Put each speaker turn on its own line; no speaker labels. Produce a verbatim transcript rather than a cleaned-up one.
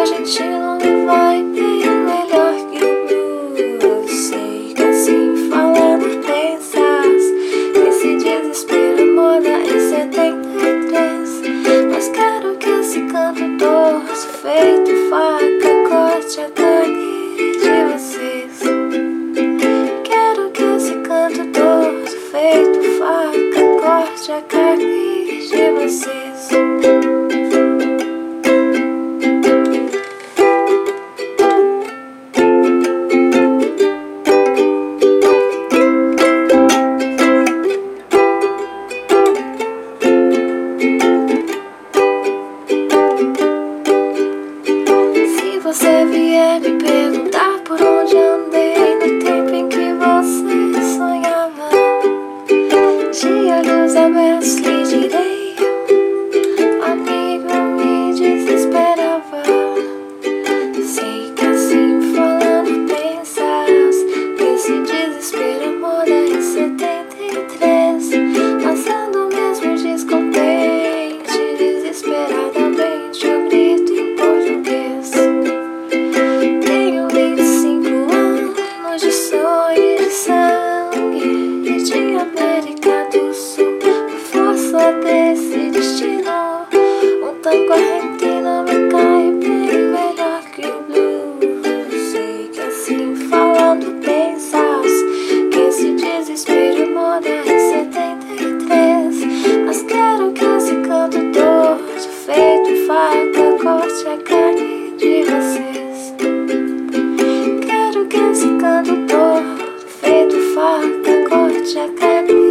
a gente não vai bem melhor que o blues. Sei que assim falando pensas, esse desespero é moda em setenta e três. Mas quero que esse canto torço feito faca corte a carne de vocês. Quero que esse canto torço feito faca corte a carne de vocês. Se você vier me perguntar por onde andei no tempo em que você sonhava, de olhos abertos lhe direi: amigo, me desesperava. Sei que assim falando pensas, esse desespero é moda em setenta e três. Mas ando mesmo descontente, desesperadamente eu grito em português. Tenho vinte e cinco anos de sonho e de sangue, e de América do Sul, por força desse destino. Um tango argentino me cai bem melhor que o blues. Sei que assim falando pensas, que esse desespero é moda em setenta e três. Mas quero que esse canto torto feito faca corte a carne de vocês. Quero que esse canto torto feito faca corte a carne